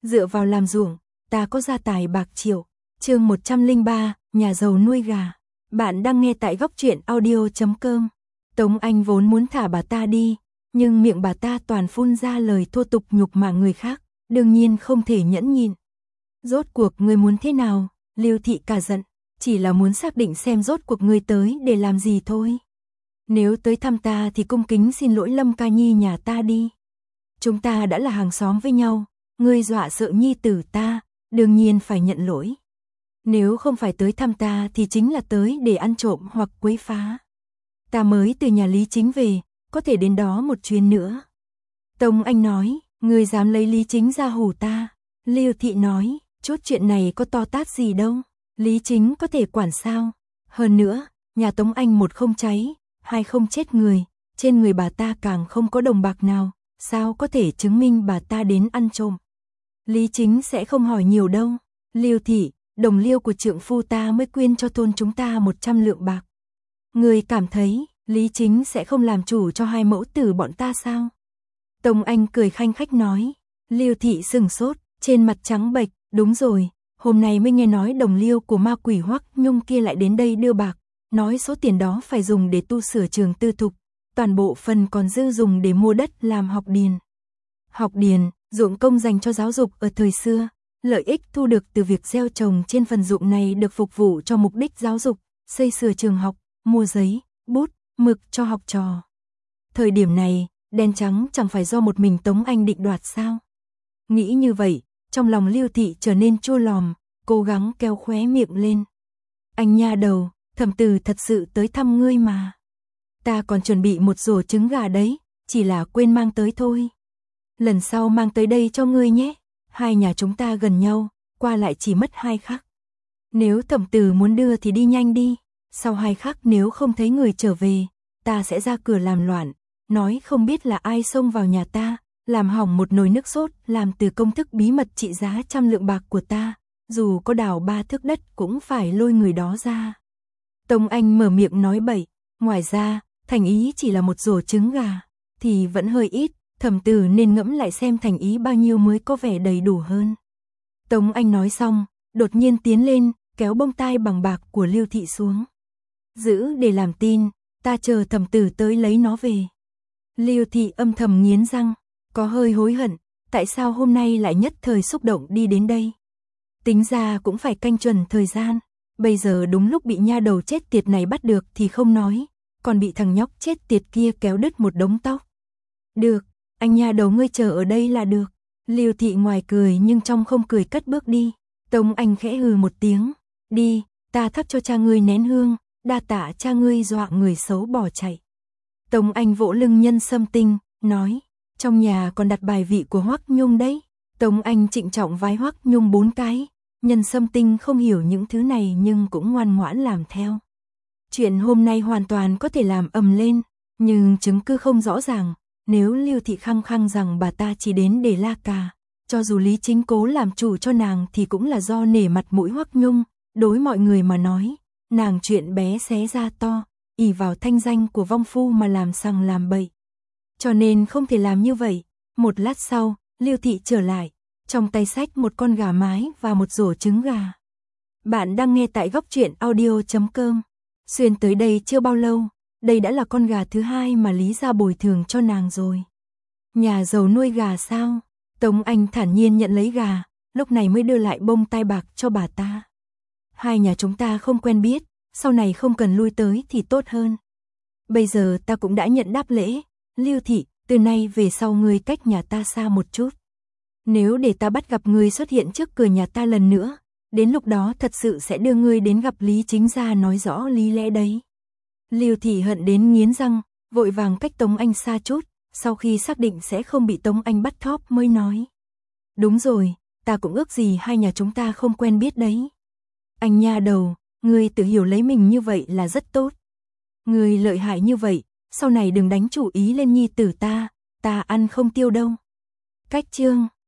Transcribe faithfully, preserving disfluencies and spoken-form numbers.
dựa vào làm ruộng, ta có gia tài bạc triệu. Chương một trăm lẻ ba, nhà giàu nuôi gà. Bạn đang nghe tại góc truyện audio chấm com. Tống Anh vốn muốn thả bà ta đi, nhưng miệng bà ta toàn phun ra lời thô tục nhục mạ người khác, đương nhiên không thể nhẫn nhịn. Rốt cuộc ngươi muốn thế nào? Lưu Thị cả giận, chỉ là muốn xác định xem rốt cuộc ngươi tới để làm gì thôi. Nếu tới thăm ta thì cung kính xin lỗi Lâm Ca Nhi nhà ta đi. Chúng ta đã là hàng xóm với nhau, ngươi dọa sợ nhi tử ta, đương nhiên phải nhận lỗi. Nếu không phải tới thăm ta thì chính là tới để ăn trộm hoặc quấy phá. Ta mới từ nhà Lý Chính về, có thể đến đó một chuyến nữa. Tống Anh nói, ngươi dám lấy Lý Chính ra hù ta. Lưu Thị nói, chút chuyện này có to tát gì đâu, Lý Chính có thể quản sao. Hơn nữa, nhà Tống Anh một không cháy, hai không chết người, trên người bà ta càng không có đồng bạc nào, sao có thể chứng minh bà ta đến ăn trộm. Lý Chính sẽ không hỏi nhiều đâu. Lưu Thị, đồng liêu của trượng phu ta mới quyên cho thôn chúng ta một trăm lượng bạc. Người cảm thấy, Lý Chính sẽ không làm chủ cho hai mẫu tử bọn ta sao? Tống Anh cười khanh khách nói. Lưu Thị sừng sốt, trên mặt trắng bệch, đúng rồi, hôm nay mới nghe nói đồng liêu của ma quỷ Hoắc Nhung kia lại đến đây đưa bạc, nói số tiền đó phải dùng để tu sửa trường tư thục, toàn bộ phần còn dư dùng để mua đất làm học điền. Học điền, ruộng công dành cho giáo dục ở thời xưa, lợi ích thu được từ việc gieo trồng trên phần ruộng này được phục vụ cho mục đích giáo dục, xây sửa trường học, mua giấy, bút, mực cho học trò. Thời điểm này, đen trắng chẳng phải do một mình Tống Anh định đoạt sao? Nghĩ như vậy, trong lòng Lưu Thị trở nên chua lòm, cố gắng kéo khóe miệng lên. Anh nha đầu, Thẩm Từ thật sự tới thăm ngươi mà. Ta còn chuẩn bị một rổ trứng gà đấy, chỉ là quên mang tới thôi. Lần sau mang tới đây cho ngươi nhé, hai nhà chúng ta gần nhau, qua lại chỉ mất hai khắc. Nếu Thẩm Từ muốn đưa thì đi nhanh đi, sau hai khắc nếu không thấy người trở về, ta sẽ ra cửa làm loạn, nói không biết là ai xông vào nhà ta, làm hỏng một nồi nước sốt làm từ công thức bí mật trị giá trăm lượng bạc của ta, dù có đào ba thước đất cũng phải lôi người đó ra. Tống Anh mở miệng nói bậy, ngoài ra, thành ý chỉ là một rổ trứng gà, thì vẫn hơi ít, Thẩm Từ nên ngẫm lại xem thành ý bao nhiêu mới có vẻ đầy đủ hơn. Tống Anh nói xong, đột nhiên tiến lên, kéo bông tai bằng bạc của Lưu Thị xuống. Giữ để làm tin, ta chờ Thẩm Từ tới lấy nó về. Lưu Thị âm thầm nghiến răng, có hơi hối hận, tại sao hôm nay lại nhất thời xúc động đi đến đây. Tính ra cũng phải canh chuẩn thời gian, bây giờ đúng lúc bị nha đầu chết tiệt này bắt được thì không nói, còn bị thằng nhóc chết tiệt kia kéo đứt một đống tóc. Được, anh nha đầu ngươi chờ ở đây là được. Lưu Thị ngoài cười nhưng trong không cười cất bước đi. Tống Anh khẽ hừ một tiếng, đi, ta thắp cho cha ngươi nén hương, đa tạ cha ngươi dọa người xấu bỏ chạy. Tống Anh vỗ lưng Nhân Sâm Tinh, nói, trong nhà còn đặt bài vị của Hoắc Nhung đấy. Tống Anh trịnh trọng vái Hoắc Nhung bốn cái, Nhân Sâm Tinh không hiểu những thứ này nhưng cũng ngoan ngoãn làm theo. Chuyện hôm nay hoàn toàn có thể làm ầm lên, nhưng chứng cứ không rõ ràng. Nếu Lưu Thị khăng khăng rằng bà ta chỉ đến để la cà, cho dù Lý Chính cố làm chủ cho nàng thì cũng là do nể mặt mũi Hoắc Nhung, đối mọi người mà nói, nàng chuyện bé xé ra to, ỷ vào thanh danh của vong phu mà làm sằng làm bậy. Cho nên không thể làm như vậy. Một lát sau, Lưu Thị trở lại, trong tay xách một con gà mái và một rổ trứng gà. Bạn đang nghe tại góc truyện audio chấm com. Xuyên tới đây chưa bao lâu, đây đã là con gà thứ hai mà Lý gia bồi thường cho nàng rồi. Nhà giàu nuôi gà sao? Tống Anh thản nhiên nhận lấy gà, lúc này mới đưa lại bông tai bạc cho bà ta. Hai nhà chúng ta không quen biết, sau này không cần lui tới thì tốt hơn. Bây giờ ta cũng đã nhận đáp lễ, Lưu Thị, từ nay về sau ngươi cách nhà ta xa một chút. Nếu để ta bắt gặp ngươi xuất hiện trước cửa nhà ta lần nữa, đến lúc đó thật sự sẽ đưa ngươi đến gặp Lý Chính gia nói rõ lý lẽ đấy. Lưu Thị hận đến nghiến răng, vội vàng cách Tống Anh xa chút, sau khi xác định sẽ không bị Tống Anh bắt thóp mới nói. Đúng rồi, ta cũng ước gì hai nhà chúng ta không quen biết đấy. Anh nha đầu, ngươi tự hiểu lấy mình như vậy là rất tốt. Ngươi lợi hại như vậy, sau này đừng đánh chủ ý lên nhi tử ta, ta ăn không tiêu đâu. Cách chương